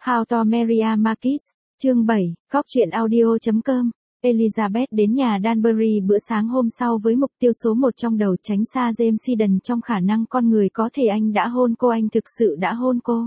How to Marry a Marquis, chương 7, Góc truyện audio.com. Elizabeth đến nhà Danbury bữa sáng hôm sau với mục tiêu số 1 trong đầu, tránh xa James Seaton trong khả năng con người có thể anh đã hôn cô, anh thực sự đã hôn cô.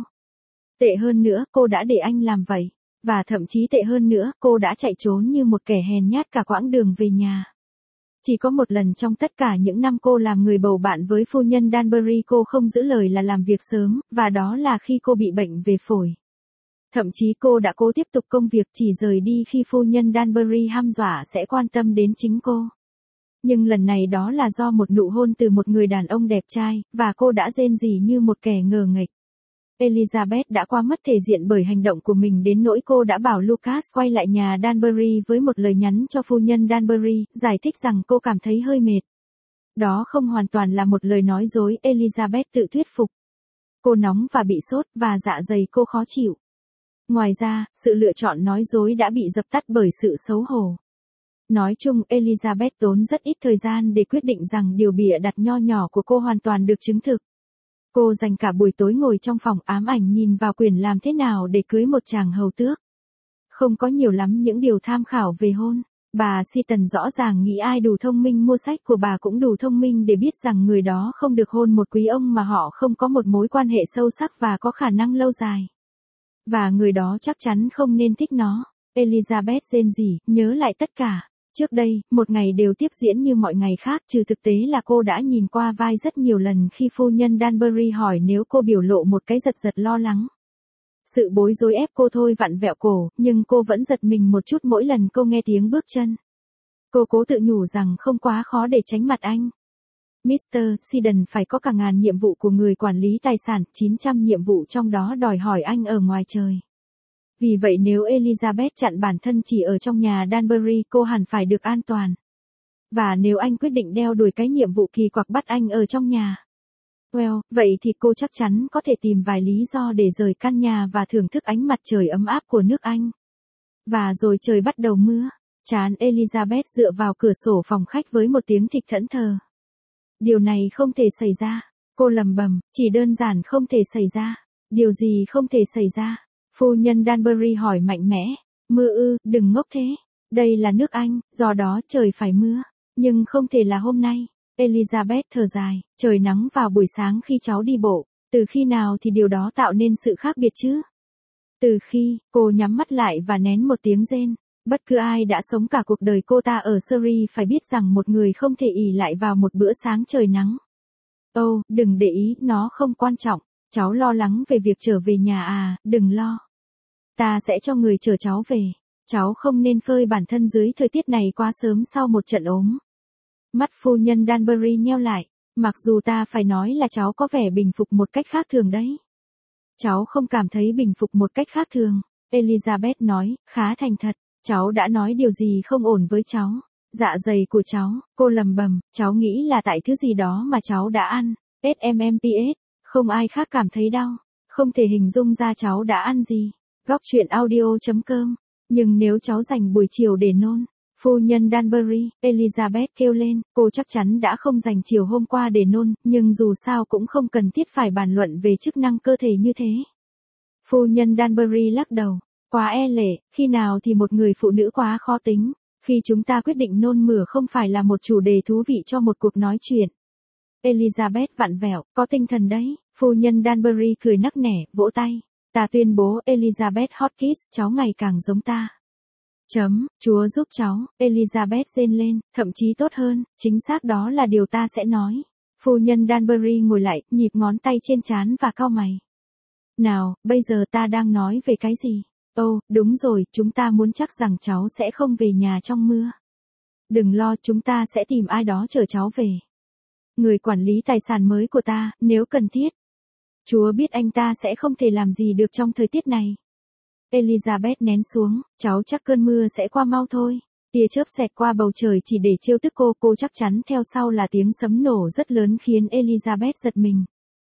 Tệ hơn nữa, cô đã để anh làm vậy. Và thậm chí tệ hơn nữa, cô đã chạy trốn như một kẻ hèn nhát cả quãng đường về nhà. Chỉ có một lần trong tất cả những năm cô làm người bầu bạn với phu nhân Danbury cô không giữ lời là làm việc sớm, và đó là khi cô bị bệnh về phổi. Thậm chí cô đã cố tiếp tục công việc, chỉ rời đi khi phu nhân Danbury hăm dọa sẽ quan tâm đến chính cô. Nhưng lần này đó là do một nụ hôn từ một người đàn ông đẹp trai, và cô đã rên rỉ như một kẻ ngờ nghệch. Elizabeth đã quá mất thể diện bởi hành động của mình đến nỗi cô đã bảo Lucas quay lại nhà Danbury với một lời nhắn cho phu nhân Danbury, giải thích rằng cô cảm thấy hơi mệt. Đó không hoàn toàn là một lời nói dối, Elizabeth tự thuyết phục. Cô nóng và bị sốt, và dạ dày cô khó chịu. Ngoài ra, sự lựa chọn nói dối đã bị dập tắt bởi sự xấu hổ. Nói chung, Elizabeth tốn rất ít thời gian để quyết định rằng điều bịa đặt nho nhỏ của cô hoàn toàn được chứng thực. Cô dành cả buổi tối ngồi trong phòng ám ảnh nhìn vào quyển làm thế nào để cưới một chàng hầu tước. Không có nhiều lắm những điều tham khảo về hôn. Bà Seaton rõ ràng nghĩ ai đủ thông minh mua sách của bà cũng đủ thông minh để biết rằng người đó không được hôn một quý ông mà họ không có một mối quan hệ sâu sắc và có khả năng lâu dài. Và người đó chắc chắn không nên thích nó. Elizabeth rên rỉ, nhớ lại tất cả. Trước đây, một ngày đều tiếp diễn như mọi ngày khác, trừ thực tế là cô đã nhìn qua vai rất nhiều lần khi phu nhân Danbury hỏi nếu cô biểu lộ một cái giật giật lo lắng. Sự bối rối ép cô thôi vặn vẹo cổ, nhưng cô vẫn giật mình một chút mỗi lần cô nghe tiếng bước chân. Cô cố tự nhủ rằng không quá khó để tránh mặt anh. Mr. Seaton phải có cả ngàn nhiệm vụ của người quản lý tài sản, 900 nhiệm vụ trong đó đòi hỏi anh ở ngoài trời. Vì vậy nếu Elizabeth chặn bản thân chỉ ở trong nhà Danbury, cô hẳn phải được an toàn. Và nếu anh quyết định đeo đuổi cái nhiệm vụ kỳ quặc bắt anh ở trong nhà, vậy thì cô chắc chắn có thể tìm vài lý do để rời căn nhà và thưởng thức ánh mặt trời ấm áp của nước Anh. Và rồi trời bắt đầu mưa. Trán Elizabeth dựa vào cửa sổ phòng khách với một tiếng thịch thẫn thờ. Điều này không thể xảy ra. Cô lầm bầm, chỉ đơn giản không thể xảy ra. Điều gì không thể xảy ra? Phu nhân Danbury hỏi mạnh mẽ. Mưa ư, đừng ngốc thế. Đây là nước Anh, do đó trời phải mưa. Nhưng không thể là hôm nay. Elizabeth thở dài, trời nắng vào buổi sáng khi cháu đi bộ. Từ khi nào thì điều đó tạo nên sự khác biệt chứ? Từ khi, cô nhắm mắt lại và nén một tiếng rên. Bất cứ ai đã sống cả cuộc đời cô ta ở Surrey phải biết rằng một người không thể ỷ lại vào một bữa sáng trời nắng. Đừng để ý, nó không quan trọng. Cháu lo lắng về việc trở về nhà à, đừng lo. Ta sẽ cho người chở cháu về. Cháu không nên phơi bản thân dưới thời tiết này quá sớm sau một trận ốm. Mắt phu nhân Danbury nheo lại. Mặc dù ta phải nói là cháu có vẻ bình phục một cách khác thường đấy. Cháu không cảm thấy bình phục một cách khác thường. Elizabeth nói, khá thành thật. Cháu đã nói điều gì không ổn với cháu? Dạ dày của cháu, cô lầm bầm, cháu nghĩ là tại thứ gì đó mà cháu đã ăn. SMMPS, không ai khác cảm thấy đau. Không thể hình dung ra cháu đã ăn gì. Góc truyện audio.com. Nhưng nếu cháu dành buổi chiều để nôn. Phu nhân Danbury, Elizabeth kêu lên, cô chắc chắn đã không dành chiều hôm qua để nôn, nhưng dù sao cũng không cần thiết phải bàn luận về chức năng cơ thể như thế. Phu nhân Danbury lắc đầu. Quá e lệ, khi nào thì một người phụ nữ quá khó tính, khi chúng ta quyết định nôn mửa không phải là một chủ đề thú vị cho một cuộc nói chuyện. Elizabeth vặn vẹo, có tinh thần đấy, phu nhân Danbury cười nắc nẻ, vỗ tay. Ta tuyên bố Elizabeth Hotchkiss, cháu ngày càng giống ta. Chúa giúp cháu, Elizabeth rên lên, thậm chí tốt hơn, chính xác đó là điều ta sẽ nói. Phu nhân Danbury ngồi lại, nhịp ngón tay trên trán và cau mày. Nào, bây giờ ta đang nói về cái gì? Đúng rồi, chúng ta muốn chắc rằng cháu sẽ không về nhà trong mưa. Đừng lo, chúng ta sẽ tìm ai đó chở cháu về. Người quản lý tài sản mới của ta, nếu cần thiết. Chúa biết anh ta sẽ không thể làm gì được trong thời tiết này. Elizabeth nén xuống, cháu chắc cơn mưa sẽ qua mau thôi. Tia chớp xẹt qua bầu trời chỉ để trêu tức cô chắc chắn theo sau là tiếng sấm nổ rất lớn khiến Elizabeth giật mình.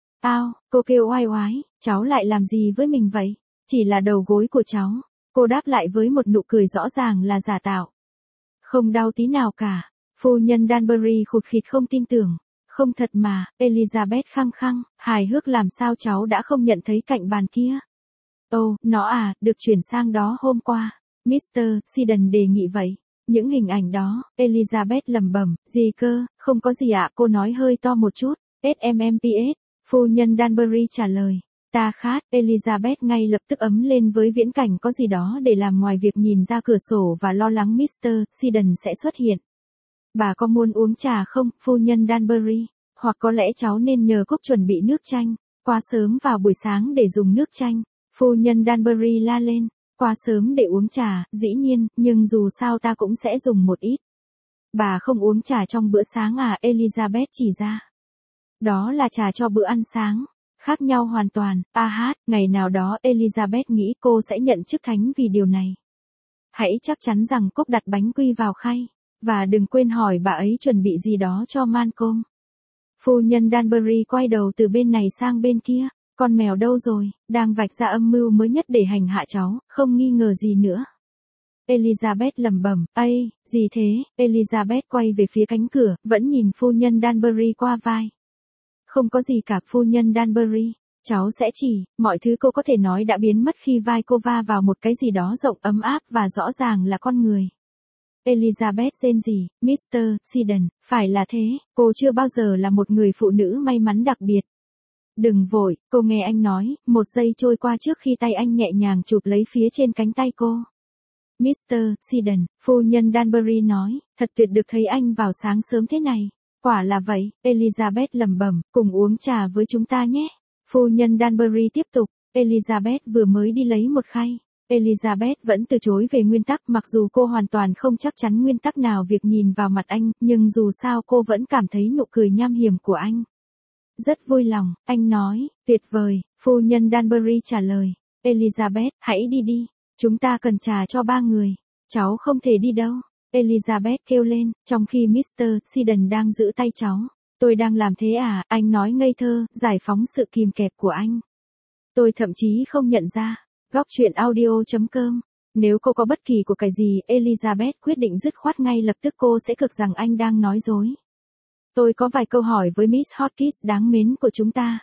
Cô kêu oai oái, cháu lại làm gì với mình vậy? Chỉ là đầu gối của cháu. Cô đáp lại với một nụ cười rõ ràng là giả tạo. Không đau tí nào cả. Phu nhân Danbury khụt khịt không tin tưởng. Không thật mà, Elizabeth khăng khăng, hài hước làm sao cháu đã không nhận thấy cạnh bàn kia. Nó à, được chuyển sang đó hôm qua. Mr. Siddon đề nghị vậy. Những hình ảnh đó, Elizabeth lẩm bẩm, gì cơ, không có gì ạ, cô nói hơi to một chút. SMMPS, phu nhân Danbury trả lời. Ta khát, Elizabeth ngay lập tức ấm lên với viễn cảnh có gì đó để làm ngoài việc nhìn ra cửa sổ và lo lắng Mr. Siddon sẽ xuất hiện. Bà có muốn uống trà không, phu nhân Danbury? Hoặc có lẽ cháu nên nhờ Cúc chuẩn bị nước chanh. Quá sớm vào buổi sáng để dùng nước chanh. Phu nhân Danbury la lên. Quá sớm để uống trà, dĩ nhiên, nhưng dù sao ta cũng sẽ dùng một ít. Bà không uống trà trong bữa sáng à, Elizabeth chỉ ra. Đó là trà cho bữa ăn sáng. Khác nhau hoàn toàn. Ngày nào đó Elizabeth nghĩ cô sẽ nhận chức thánh vì điều này. Hãy chắc chắn rằng Cúc đặt bánh quy vào khay. Và đừng quên hỏi bà ấy chuẩn bị gì đó cho Malcolm. Phu nhân Danbury quay đầu từ bên này sang bên kia. Con mèo đâu rồi, đang vạch ra âm mưu mới nhất để hành hạ cháu, không nghi ngờ gì nữa. Elizabeth lẩm bẩm, gì thế? Elizabeth quay về phía cánh cửa, vẫn nhìn phu nhân Danbury qua vai. Không có gì cả, phu nhân Danbury. Cháu sẽ chỉ, mọi thứ cô có thể nói đã biến mất khi vai cô va vào một cái gì đó rộng ấm áp và rõ ràng là con người. Elizabeth rên rỉ, Mr. Siddon, phải là thế, cô chưa bao giờ là một người phụ nữ may mắn đặc biệt. Đừng vội, cô nghe anh nói, một giây trôi qua trước khi tay anh nhẹ nhàng chụp lấy phía trên cánh tay cô. Mr. Siddon, phu nhân Danbury nói, thật tuyệt được thấy anh vào sáng sớm thế này. Quả là vậy, Elizabeth lẩm bẩm, cùng uống trà với chúng ta nhé. Phu nhân Danbury tiếp tục, Elizabeth vừa mới đi lấy một khay. Elizabeth vẫn từ chối về nguyên tắc mặc dù cô hoàn toàn không chắc chắn nguyên tắc nào việc nhìn vào mặt anh, nhưng dù sao cô vẫn cảm thấy nụ cười nham hiểm của anh. Rất vui lòng, anh nói, tuyệt vời, phu nhân Danbury trả lời. Elizabeth, hãy đi đi, chúng ta cần trà cho 3 người. Cháu không thể đi đâu. Elizabeth kêu lên, trong khi Mr. Siddon đang giữ tay cháu. Tôi đang làm thế à, anh nói ngây thơ, giải phóng sự kìm kẹp của anh. Tôi thậm chí không nhận ra. Góc truyện audio.com. Nếu cô có bất kỳ của cái gì, Elizabeth quyết định dứt khoát ngay lập tức cô sẽ cực rằng anh đang nói dối. Tôi có vài câu hỏi với Miss Hotkiss đáng mến của chúng ta.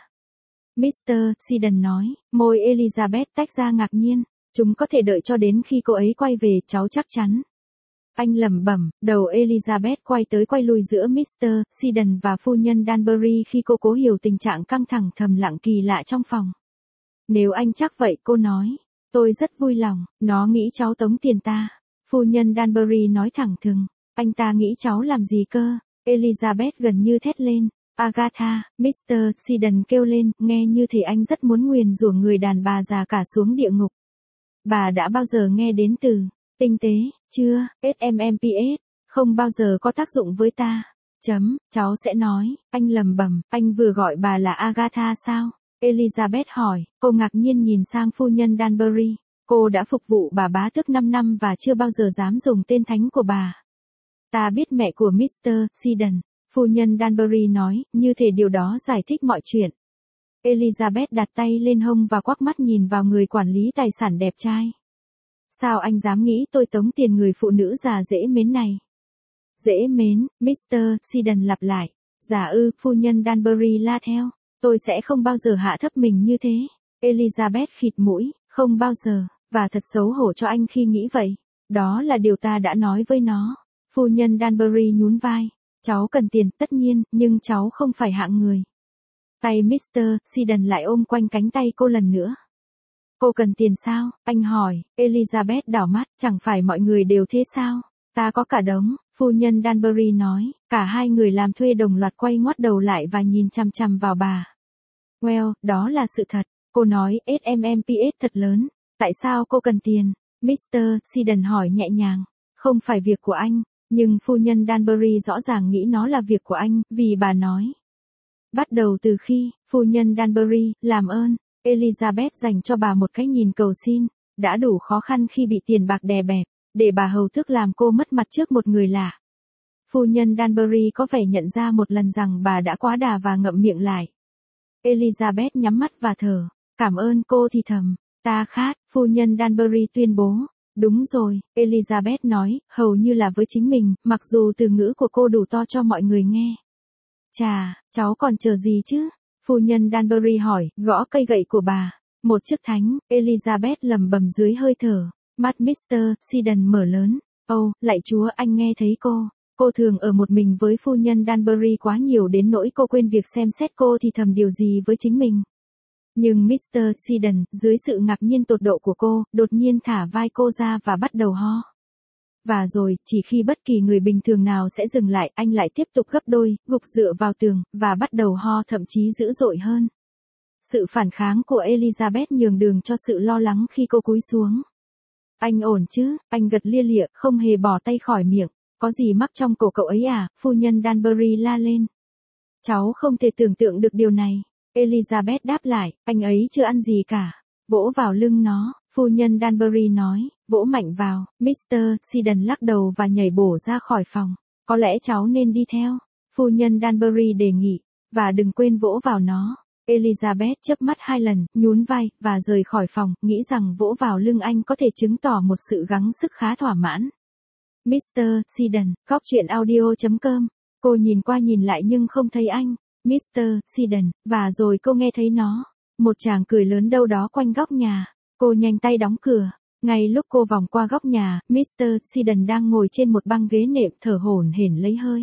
Mr. Siddon nói, môi Elizabeth tách ra ngạc nhiên. Chúng có thể đợi cho đến khi cô ấy quay về, cháu chắc chắn. Anh lẩm bẩm, đầu Elizabeth quay lui giữa Mr. Siddon và phu nhân Danbury khi cô cố hiểu tình trạng căng thẳng thầm lặng kỳ lạ trong phòng. Nếu anh chắc vậy, cô nói. Tôi rất vui lòng, nó nghĩ cháu tống tiền ta. Phu nhân Danbury nói thẳng thừng, anh ta nghĩ cháu làm gì cơ? Elizabeth gần như thét lên. Agatha, Mr. Siddon kêu lên, nghe như thể anh rất muốn nguyền rủa người đàn bà già cả xuống địa ngục. Bà đã bao giờ nghe đến từ tinh tế, chưa? SMMPS, không bao giờ có tác dụng với ta. Cháu sẽ nói, anh lẩm bẩm, anh vừa gọi bà là Agatha sao? Elizabeth hỏi, cô ngạc nhiên nhìn sang phu nhân Danbury. Cô đã phục vụ bà bá tước 5 năm và chưa bao giờ dám dùng tên thánh của bà. Ta biết mẹ của Mr. Siddon, phu nhân Danbury nói, như thể điều đó giải thích mọi chuyện. Elizabeth đặt tay lên hông và quắc mắt nhìn vào người quản lý tài sản đẹp trai. Sao anh dám nghĩ tôi tống tiền người phụ nữ già dễ mến này? Dễ mến, Mr. Siddon lặp lại. Dạ phu nhân Danbury la theo. Tôi sẽ không bao giờ hạ thấp mình như thế. Elizabeth khịt mũi, không bao giờ, và thật xấu hổ cho anh khi nghĩ vậy. Đó là điều ta đã nói với nó. Phu nhân Danbury nhún vai. Cháu cần tiền, tất nhiên, nhưng cháu không phải hạng người. Tay Mr. Siddon lại ôm quanh cánh tay cô lần nữa. Cô cần tiền sao? Anh hỏi. Elizabeth đảo mắt, chẳng phải mọi người đều thế sao? Ta có cả đống, phu nhân Danbury nói. Cả hai người làm thuê đồng loạt quay ngoắt đầu lại và nhìn chằm chằm vào bà. Well, đó là sự thật. Cô nói, SMMPS thật lớn. Tại sao cô cần tiền? Mr. Siddon hỏi nhẹ nhàng. Không phải việc của anh, nhưng phu nhân Danbury rõ ràng nghĩ nó là việc của anh, vì bà nói. Bắt đầu từ khi, phu nhân Danbury, làm ơn, Elizabeth dành cho bà một cái nhìn cầu xin, đã đủ khó khăn khi bị tiền bạc đè bẹp, để bà hầu thức làm cô mất mặt trước một người lạ. Phu nhân Danbury có vẻ nhận ra một lần rằng bà đã quá đà và ngậm miệng lại. Elizabeth nhắm mắt và thở. Cảm ơn cô thì thầm. Ta khát, phu nhân Danbury tuyên bố. Đúng rồi, Elizabeth nói, hầu như là với chính mình, mặc dù từ ngữ của cô đủ to cho mọi người nghe. Chà, cháu còn chờ gì chứ? Phu nhân Danbury hỏi, gõ cây gậy của bà. Một chức thánh, Elizabeth lẩm bẩm dưới hơi thở. Mắt Mr. Siddon mở lớn. Ồ, lạy Chúa, anh nghe thấy cô. Cô thường ở một mình với phu nhân Danbury quá nhiều đến nỗi cô quên việc xem xét cô thì thầm điều gì với chính mình. Nhưng Mr. Siddon, dưới sự ngạc nhiên tột độ của cô, đột nhiên thả vai cô ra và bắt đầu ho. Và rồi, chỉ khi bất kỳ người bình thường nào sẽ dừng lại, anh lại tiếp tục gấp đôi, gục dựa vào tường, và bắt đầu ho thậm chí dữ dội hơn. Sự phản kháng của Elizabeth nhường đường cho sự lo lắng khi cô cúi xuống. Anh ổn chứ, anh gật lia lịa, không hề bỏ tay khỏi miệng. Có gì mắc trong cổ cậu ấy à, phu nhân Danbury la lên. Cháu không thể tưởng tượng được điều này. Elizabeth đáp lại, anh ấy chưa ăn gì cả. Vỗ vào lưng nó, phu nhân Danbury nói, vỗ mạnh vào. Mr. Siddon lắc đầu và nhảy bổ ra khỏi phòng. Có lẽ cháu nên đi theo. Phu nhân Danbury đề nghị, và đừng quên vỗ vào nó. Elizabeth chớp mắt 2 lần, nhún vai, và rời khỏi phòng, nghĩ rằng vỗ vào lưng anh có thể chứng tỏ một sự gắng sức khá thỏa mãn. Mr. Siddon, coptruyện.audio.com. Cô nhìn qua nhìn lại nhưng không thấy anh. Mr. Siddon, và rồi cô nghe thấy nó. Một chàng cười lớn đâu đó quanh góc nhà. Cô nhanh tay đóng cửa. Ngay lúc cô vòng qua góc nhà, Mr. Siddon đang ngồi trên một băng ghế nệm thở hổn hển lấy hơi.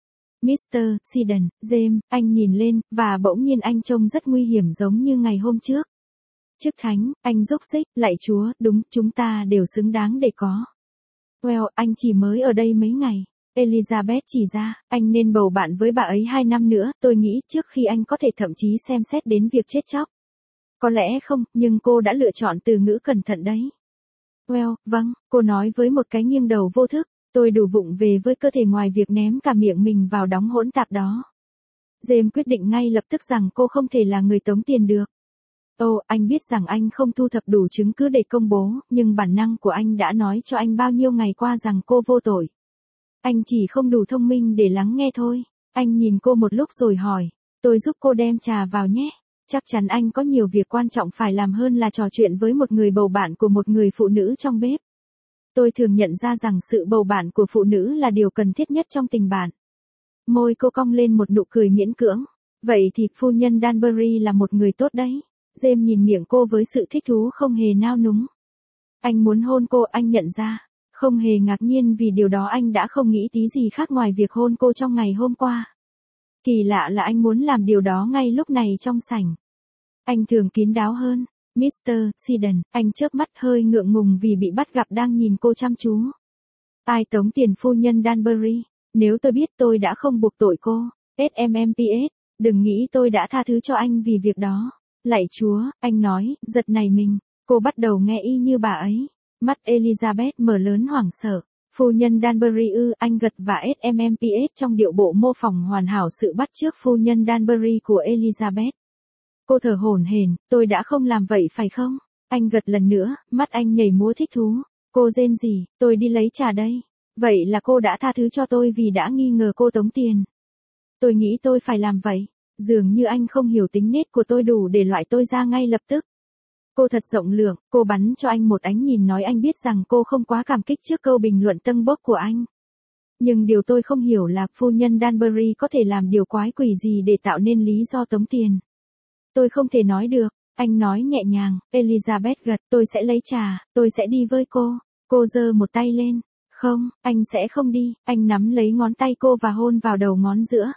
Mr. Siddon, James, anh nhìn lên, và bỗng nhiên anh trông rất nguy hiểm giống như ngày hôm trước. Chức thánh, anh rúc rích, lạy Chúa, đúng, chúng ta đều xứng đáng để có. Well, anh chỉ mới ở đây mấy ngày. Elizabeth chỉ ra, anh nên bầu bạn với bà ấy 2 năm nữa, tôi nghĩ, trước khi anh có thể thậm chí xem xét đến việc chết chóc. Có lẽ không, nhưng cô đã lựa chọn từ ngữ cẩn thận đấy. Well, vâng, cô nói với một cái nghiêng đầu vô thức. Tôi đủ vụng về với cơ thể ngoài việc ném cả miệng mình vào đống hỗn tạp đó. James quyết định ngay lập tức rằng cô không thể là người tống tiền được. Anh biết rằng anh không thu thập đủ chứng cứ để công bố, nhưng bản năng của anh đã nói cho anh bao nhiêu ngày qua rằng cô vô tội. Anh chỉ không đủ thông minh để lắng nghe thôi. Anh nhìn cô một lúc rồi hỏi, tôi giúp cô đem trà vào nhé. Chắc chắn anh có nhiều việc quan trọng phải làm hơn là trò chuyện với một người bầu bạn của một người phụ nữ trong bếp. Tôi thường nhận ra rằng sự bầu bạn của phụ nữ là điều cần thiết nhất trong tình bạn. Môi cô cong lên một nụ cười miễn cưỡng. Vậy thì phu nhân Danbury là một người tốt đấy. James nhìn miệng cô với sự thích thú không hề nao núng. Anh muốn hôn cô, anh nhận ra. Không hề ngạc nhiên vì điều đó, anh đã không nghĩ tí gì khác ngoài việc hôn cô trong ngày hôm qua. Kỳ lạ là anh muốn làm điều đó ngay lúc này trong sảnh. Anh thường kín đáo hơn. Mr. Siddon, anh chớp mắt hơi ngượng ngùng vì bị bắt gặp đang nhìn cô chăm chú. Ai tống tiền phu nhân Danbury? Nếu tôi biết tôi đã không buộc tội cô. SMMPS, đừng nghĩ tôi đã tha thứ cho anh vì việc đó. Lạy Chúa, anh nói, giật nảy mình. Cô bắt đầu nghe y như bà ấy. Mắt Elizabeth mở lớn hoảng sợ. Phu nhân Danbury ư? Anh gật và SMMPS trong điệu bộ mô phỏng hoàn hảo sự bắt chước phu nhân Danbury của Elizabeth. Cô thở hổn hển, tôi đã không làm vậy phải không? Anh gật lần nữa, mắt anh nhảy múa thích thú. Cô rên rỉ, tôi đi lấy trà đây. Vậy là cô đã tha thứ cho tôi vì đã nghi ngờ cô tống tiền. Tôi nghĩ tôi phải làm vậy. Dường như anh không hiểu tính nết của tôi đủ để loại tôi ra ngay lập tức. Cô thật rộng lượng, cô bắn cho anh một ánh nhìn nói anh biết rằng cô không quá cảm kích trước câu bình luận tâng bốc của anh. Nhưng điều tôi không hiểu là phu nhân Danbury có thể làm điều quái quỷ gì để tạo nên lý do tống tiền. Tôi không thể nói được, anh nói nhẹ nhàng. Elizabeth gật, tôi sẽ lấy trà, tôi sẽ đi với cô. Cô giơ một tay lên. Không, anh sẽ không đi. Anh nắm lấy ngón tay cô và hôn vào đầu ngón giữa.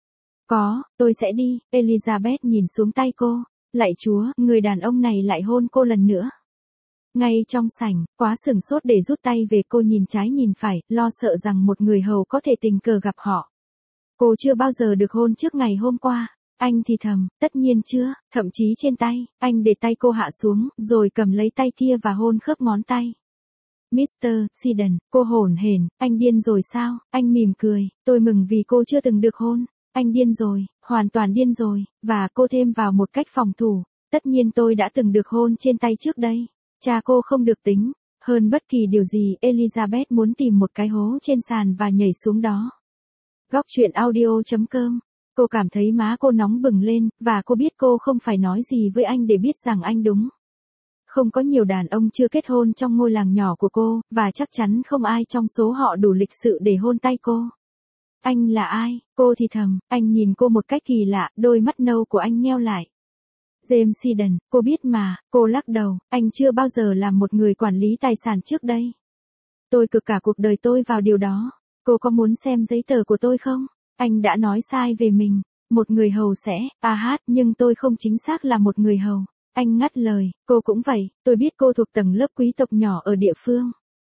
Tôi sẽ đi. Elizabeth nhìn xuống tay cô. Lạy Chúa, người đàn ông này lại hôn cô lần nữa. Ngay trong sảnh, quá sửng sốt để rút tay về, cô nhìn trái nhìn phải, lo sợ rằng một người hầu có thể tình cờ gặp họ. Cô chưa bao giờ được hôn trước ngày hôm qua. Anh thì thầm, tất nhiên chưa, thậm chí trên tay. Anh để tay cô hạ xuống, rồi cầm lấy tay kia và hôn khớp ngón tay. Mr. Siddon, cô hổn hển, anh điên rồi sao? Anh mỉm cười, tôi mừng vì cô chưa từng được hôn. Anh điên rồi, hoàn toàn điên rồi, và cô thêm vào một cách phòng thủ. Tất nhiên tôi đã từng được hôn trên tay trước đây. Cha cô không được tính. Hơn bất kỳ điều gì, Elizabeth muốn tìm một cái hố trên sàn và nhảy xuống đó. Goctruyện.audio.com. Cô cảm thấy má cô nóng bừng lên, và cô biết cô không phải nói gì với anh để biết rằng anh đúng. Không có nhiều đàn ông chưa kết hôn trong ngôi làng nhỏ của cô, và chắc chắn không ai trong số họ đủ lịch sự để hôn tay cô. Anh là ai? Cô thì thầm, anh nhìn cô một cách kỳ lạ, đôi mắt nâu của anh nheo lại. James Seaton, cô biết mà, cô lắc đầu, anh chưa bao giờ làm một người quản lý tài sản trước đây. Tôi cực cả cuộc đời tôi vào điều đó. Cô có muốn xem giấy tờ của tôi không? Anh đã nói sai về mình. Một người hầu sẽ, nhưng tôi không chính xác là một người hầu. Anh ngắt lời, cô cũng vậy, tôi biết cô thuộc tầng lớp quý tộc nhỏ ở địa phương.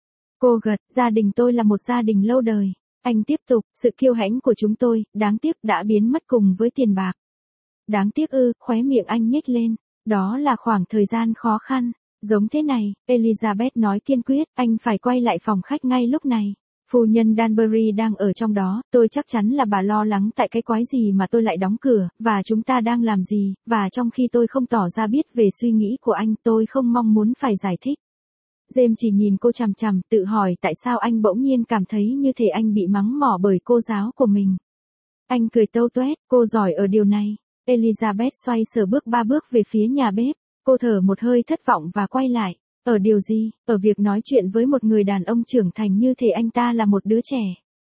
Cô gật, gia đình tôi là một gia đình lâu đời. Anh tiếp tục, sự kiêu hãnh của chúng tôi, đáng tiếc đã biến mất cùng với tiền bạc. Đáng tiếc ư, khóe miệng anh nhếch lên. Đó là khoảng thời gian khó khăn. Giống thế này, Elizabeth nói kiên quyết, anh phải quay lại phòng khách ngay lúc này. Phu nhân Danbury đang ở trong đó, tôi chắc chắn là bà lo lắng tại cái quái gì mà tôi lại đóng cửa, và chúng ta đang làm gì, và trong khi tôi không tỏ ra biết về suy nghĩ của anh, tôi không mong muốn phải giải thích. James chỉ nhìn cô chằm chằm, tự hỏi tại sao anh bỗng nhiên cảm thấy như thể anh bị mắng mỏ bởi cô giáo của mình. Anh cười tâu tuét, cô giỏi ở điều này. Elizabeth xoay sở bước 3 bước về phía nhà bếp. Cô thở một hơi thất vọng và quay lại. Ở điều gì? Ở việc nói chuyện với một người đàn ông trưởng thành như thể anh ta là một đứa trẻ.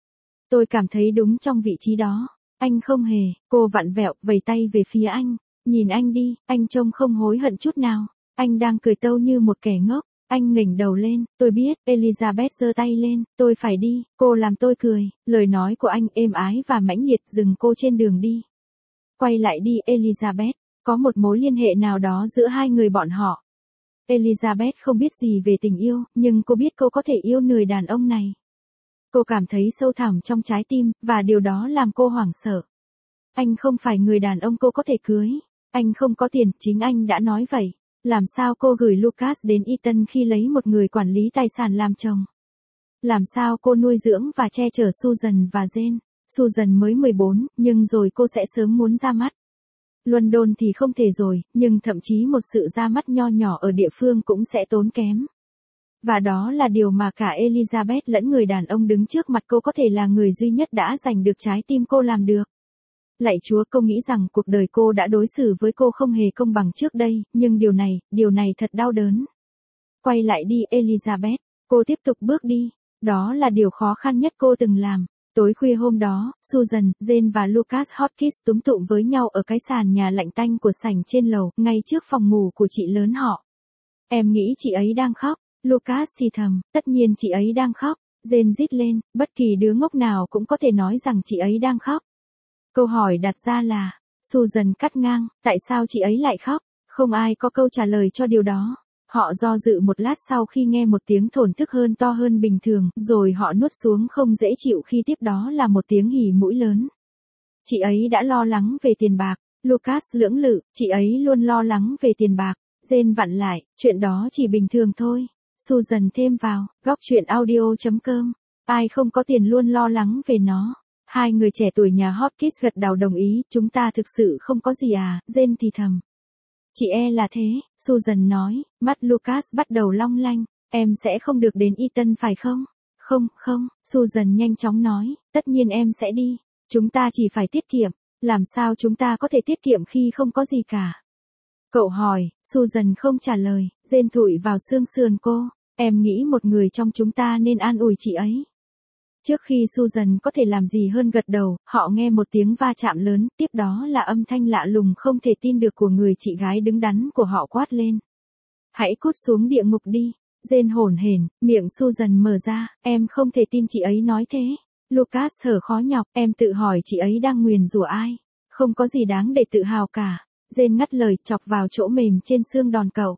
Tôi cảm thấy đúng trong vị trí đó. Anh không hề. Cô vặn vẹo, vẩy tay về phía anh. Nhìn anh đi, anh trông không hối hận chút nào. Anh đang cười tâu như một kẻ ngốc. Anh ngẩng đầu lên, tôi biết, Elizabeth giơ tay lên, tôi phải đi, cô làm tôi cười, lời nói của anh êm ái và mãnh liệt dừng cô trên đường đi. Quay lại đi Elizabeth, có một mối liên hệ nào đó giữa hai người bọn họ. Elizabeth không biết gì về tình yêu, nhưng cô biết cô có thể yêu người đàn ông này. Cô cảm thấy sâu thẳm trong trái tim, và điều đó làm cô hoảng sợ. Anh không phải người đàn ông cô có thể cưới. Anh không có tiền, chính anh đã nói vậy. Làm sao cô gửi Lucas đến Eton khi lấy một người quản lý tài sản làm chồng? Làm sao cô nuôi dưỡng và che chở Susan và Jane? Susan mới 14, nhưng rồi cô sẽ sớm muốn ra mắt. London thì không thể rồi, nhưng thậm chí một sự ra mắt nho nhỏ ở địa phương cũng sẽ tốn kém. Và đó là điều mà cả Elizabeth lẫn người đàn ông đứng trước mặt cô có thể là người duy nhất đã giành được trái tim cô làm được. Lạy Chúa, cô nghĩ rằng cuộc đời cô đã đối xử với cô không hề công bằng trước đây, nhưng điều này thật đau đớn. Quay lại đi Elizabeth, cô tiếp tục bước đi. Đó là điều khó khăn nhất cô từng làm. Tối khuya hôm đó, Susan, Jane và Lucas Hotkiss túm tụm với nhau ở cái sàn nhà lạnh tanh của sảnh trên lầu, ngay trước phòng ngủ của chị lớn họ. Em nghĩ chị ấy đang khóc. Lucas thì thầm, tất nhiên chị ấy đang khóc. Jane rít lên, bất kỳ đứa ngốc nào cũng có thể nói rằng chị ấy đang khóc. Câu hỏi đặt ra là, Susan cắt ngang, tại sao chị ấy lại khóc? Không ai có câu trả lời cho điều đó. Họ do dự một lát sau khi nghe một tiếng thổn thức hơn to hơn bình thường, rồi họ nuốt xuống không dễ chịu khi tiếp đó là một tiếng hỉ mũi lớn. Chị ấy đã lo lắng về tiền bạc. Lucas lưỡng lự, chị ấy luôn lo lắng về tiền bạc. Jane vặn lại, chuyện đó chỉ bình thường thôi. Susan thêm vào, góc chuyện audio.com. Ai không có tiền luôn lo lắng về nó. Hai người trẻ tuổi nhà Hotkiss gật đầu đồng ý, chúng ta thực sự không có gì à, Jane thì thầm. Chị là thế, Susan nói, mắt Lucas bắt đầu long lanh, em sẽ không được đến Eton phải không? Không, Susan nhanh chóng nói, tất nhiên em sẽ đi, chúng ta chỉ phải tiết kiệm, làm sao chúng ta có thể tiết kiệm khi không có gì cả? Cậu hỏi, Susan không trả lời, Jane thụi vào xương sườn cô, em nghĩ một người trong chúng ta nên an ủi chị ấy. Trước khi Susan có thể làm gì hơn gật đầu, họ nghe một tiếng va chạm lớn, tiếp đó là âm thanh lạ lùng không thể tin được của người chị gái đứng đắn của họ quát lên. Hãy cút xuống địa ngục đi. Jane hổn hển, miệng Susan mở ra, em không thể tin chị ấy nói thế. Lucas thở khó nhọc, em tự hỏi chị ấy đang nguyền rủa ai. Không có gì đáng để tự hào cả. Jane ngắt lời, chọc vào chỗ mềm trên xương đòn cậu.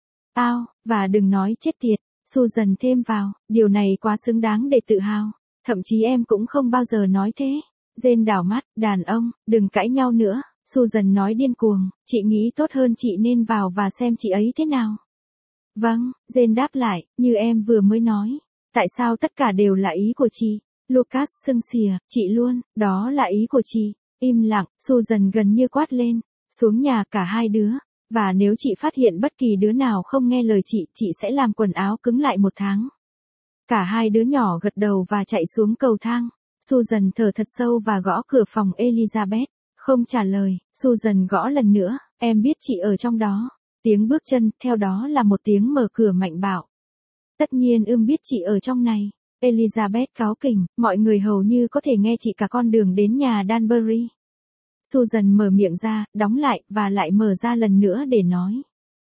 Ao, và đừng nói chết tiệt. Susan thêm vào, điều này quá xứng đáng để tự hào. Thậm chí em cũng không bao giờ nói thế. Jane đảo mắt, đàn ông, đừng cãi nhau nữa. Susan nói điên cuồng, chị nghĩ tốt hơn chị nên vào và xem chị ấy thế nào. Vâng, Jane đáp lại, như em vừa mới nói. Tại sao tất cả đều là ý của chị? Lucas sưng xìa, chị luôn, đó là ý của chị. Im lặng, Susan gần như quát lên. Xuống nhà cả hai đứa. Và nếu chị phát hiện bất kỳ đứa nào không nghe lời chị sẽ làm quần áo cứng lại 1 tháng. Cả hai đứa nhỏ gật đầu và chạy xuống cầu thang. Susan thở thật sâu và gõ cửa phòng Elizabeth. Không trả lời, Susan gõ lần nữa, em biết chị ở trong đó. Tiếng bước chân, theo đó là một tiếng mở cửa mạnh bạo. Tất nhiên biết chị ở trong này. Elizabeth cáu kỉnh, mọi người hầu như có thể nghe chị cả con đường đến nhà Danbury. Susan mở miệng ra, đóng lại, và lại mở ra lần nữa để nói.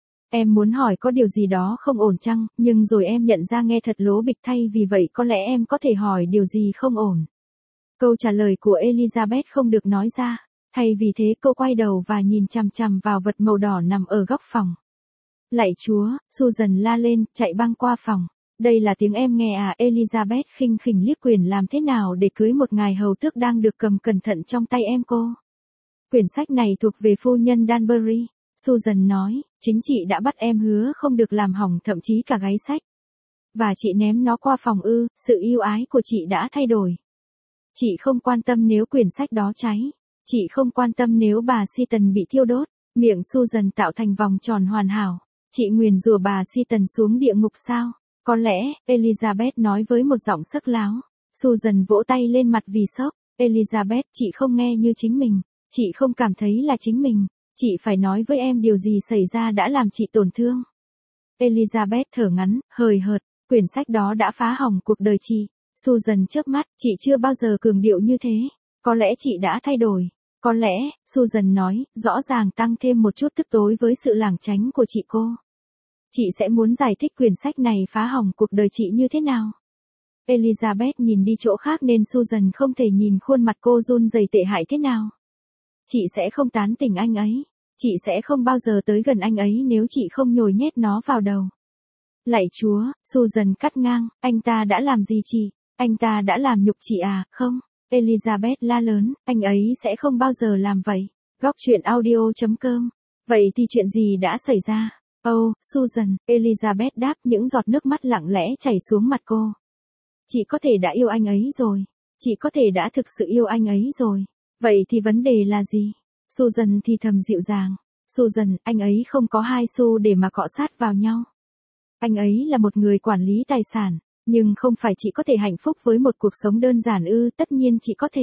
Em muốn hỏi có điều gì đó không ổn chăng, nhưng rồi em nhận ra nghe thật lố bịch thay, vì vậy có lẽ em có thể hỏi điều gì không ổn. Câu trả lời của Elizabeth không được nói ra. Thay vì thế cô quay đầu và nhìn chằm chằm vào vật màu đỏ nằm ở góc phòng. Lạy Chúa, Susan la lên, chạy băng qua phòng. Đây là tiếng em nghe à? Elizabeth khinh khỉnh liếc Quyền, làm thế nào để cưới một ngài hầu tước đang được cầm cẩn thận trong tay em cô. Quyển sách này thuộc về phu nhân Danbury. Susan nói, chính chị đã bắt em hứa không được làm hỏng thậm chí cả gáy sách. Và chị ném nó qua phòng ư? Sự yêu ái của chị đã thay đổi. Chị không quan tâm nếu quyển sách đó cháy. Chị không quan tâm nếu bà Seaton bị thiêu đốt. Miệng Susan tạo thành vòng tròn hoàn hảo. Chị nguyền rủa bà Seaton xuống địa ngục sao? Có lẽ, Elizabeth nói với một giọng sắc láo. Susan vỗ tay lên mặt vì sốc. Elizabeth, chị không nghe như chính mình. Chị không cảm thấy là chính mình. Chị phải nói với em điều gì xảy ra đã làm chị tổn thương. Elizabeth thở ngắn, hời hợt. Quyển sách đó đã phá hỏng cuộc đời chị. Susan chớp mắt, chị chưa bao giờ cường điệu như thế. Có lẽ chị đã thay đổi. Có lẽ, Susan nói, rõ ràng tăng thêm một chút tức tối với sự lảng tránh của chị cô. Chị sẽ muốn giải thích quyển sách này phá hỏng cuộc đời chị như thế nào? Elizabeth nhìn đi chỗ khác nên Susan không thể nhìn khuôn mặt cô run rẩy tệ hại thế nào. Chị sẽ không tán tỉnh anh ấy. Chị sẽ không bao giờ tới gần anh ấy nếu chị không nhồi nhét nó vào đầu. Lạy Chúa, Susan cắt ngang, anh ta đã làm gì chị? Anh ta đã làm nhục chị à? Không. Elizabeth la lớn, anh ấy sẽ không bao giờ làm vậy. Góc truyện audio.com. Vậy thì chuyện gì đã xảy ra? Oh, Susan, Elizabeth đáp, những giọt nước mắt lặng lẽ chảy xuống mặt cô. Chị có thể đã yêu anh ấy rồi. Chị có thể đã thực sự yêu anh ấy rồi. Vậy thì vấn đề là gì? Susan thì thầm dịu dàng. Susan, anh ấy không có 2 xu để mà cọ sát vào nhau. Anh ấy là một người quản lý tài sản. Nhưng không phải chị có thể hạnh phúc với một cuộc sống đơn giản ư? Tất nhiên chị có thể.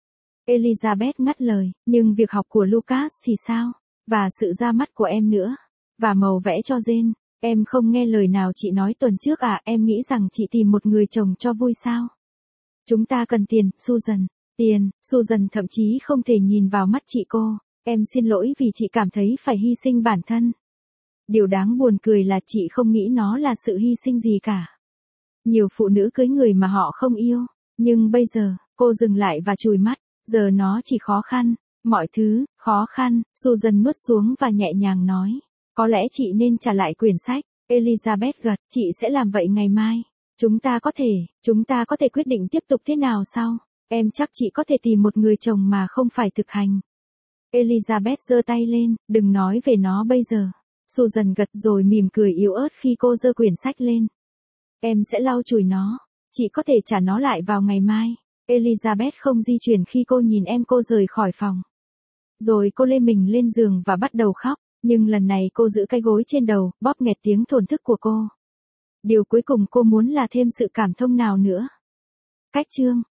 Elizabeth ngắt lời, nhưng việc học của Lucas thì sao? Và sự ra mắt của em nữa. Và màu vẽ cho Jane. Em không nghe lời nào chị nói tuần trước à? Em nghĩ rằng chị tìm một người chồng cho vui sao? Chúng ta cần tiền, Susan. Tiền. Susan thậm chí không thể nhìn vào mắt chị cô. Em xin lỗi vì chị cảm thấy phải hy sinh bản thân. Điều đáng buồn cười là chị không nghĩ nó là sự hy sinh gì cả. Nhiều phụ nữ cưới người mà họ không yêu. Nhưng bây giờ, cô dừng lại và chùi mắt. Giờ nó chỉ khó khăn. Mọi thứ, khó khăn. Susan nuốt xuống và nhẹ nhàng nói. Có lẽ chị nên trả lại quyển sách. Elizabeth gật. Chị sẽ làm vậy ngày mai. Chúng ta có thể quyết định tiếp tục thế nào sau. Em chắc chị có thể tìm một người chồng mà không phải thực hành. Elizabeth giơ tay lên, đừng nói về nó bây giờ. Susan gật rồi mỉm cười yếu ớt khi cô giơ quyển sách lên. Em sẽ lau chùi nó. Chị có thể trả nó lại vào ngày mai. Elizabeth không di chuyển khi cô nhìn em cô rời khỏi phòng. Rồi cô lê mình lên giường và bắt đầu khóc. Nhưng lần này cô giữ cái gối trên đầu, bóp nghẹt tiếng thổn thức của cô. Điều cuối cùng cô muốn là thêm sự cảm thông nào nữa. Cách chương